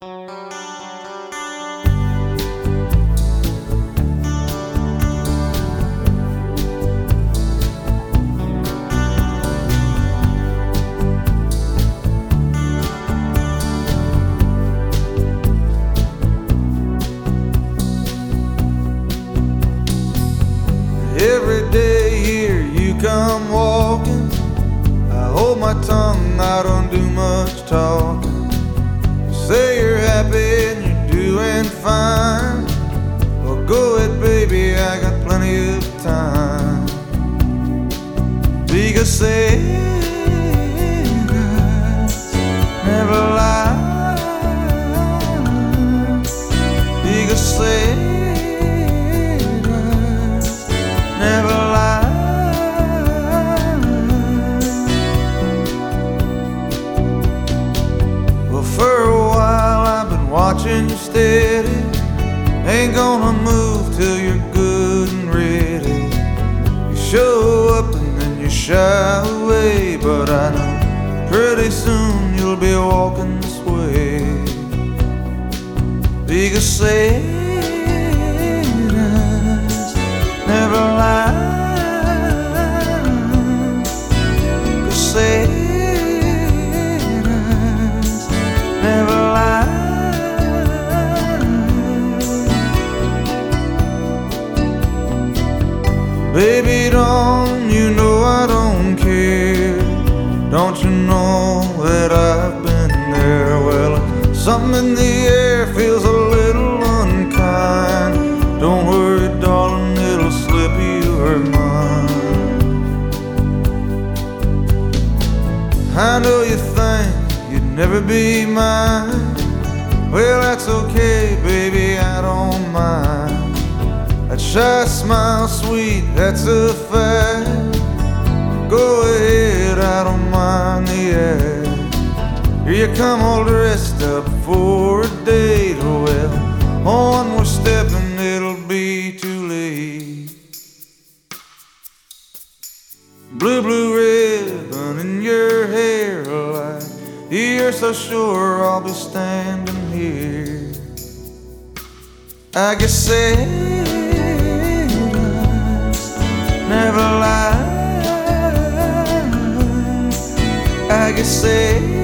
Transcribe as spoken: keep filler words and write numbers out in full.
Every day here you come walking, I hold my tongue, I don't do much talking. You say you're happy and you're doing fine. Well, go ahead, baby, I got plenty of time. Because cigarettes never lie. Because cigarettes never lie. Well, for a while I've been watching you steady. Ain't gonna move till you're good and ready. You show up and then you shy away, but I know pretty soon you'll be walking this way. Because cigarettes never lie. Cause cigarettes never lie. Baby, don't you know I don't care? Don't you know that I've been there? Well, something in the air feels a little unkind. Don't worry, darling, it'll slip, you are mine. I know you think you'd never be mine. Well, that's okay, baby, I don't mind. That shy smile, sweet, that's a fact. Go ahead, I don't mind the act. Here you come all dressed up for a date. Well, on we're stepping, it'll be too late. Blue, blue ribbon in your hair, like you're so sure I'll be standing here. I guess cigarettes never lie. I guess cigarettes